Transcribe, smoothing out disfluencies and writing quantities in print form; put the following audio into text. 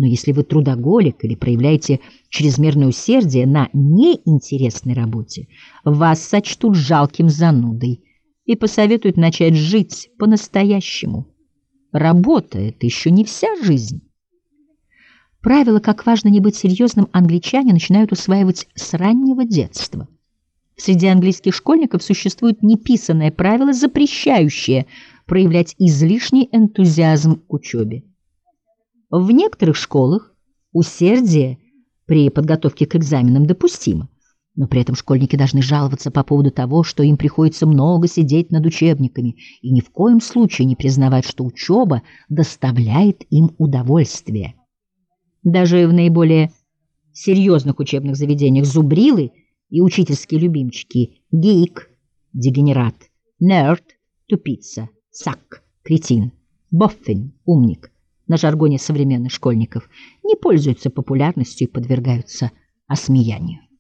Но если вы трудоголик или проявляете чрезмерное усердие на неинтересной работе, вас сочтут жалким занудой и посоветуют начать жить по-настоящему. Работа — это еще не вся жизнь. Правила, как важно не быть серьезным, англичане начинают усваивать с раннего детства. Среди английских школьников существует неписанное правило, запрещающее проявлять излишний энтузиазм к учебе. В некоторых школах усердие при подготовке к экзаменам допустимо, но при этом школьники должны жаловаться по поводу того, что им приходится много сидеть над учебниками, и ни в коем случае не признавать, что учеба доставляет им удовольствие. Даже в наиболее серьезных учебных заведениях зубрилы и учительские любимчики — гик, дегенерат, нерд, тупица, сак, кретин, боффин, умник — на жаргоне современных школьников не пользуются популярностью и подвергаются осмеянию.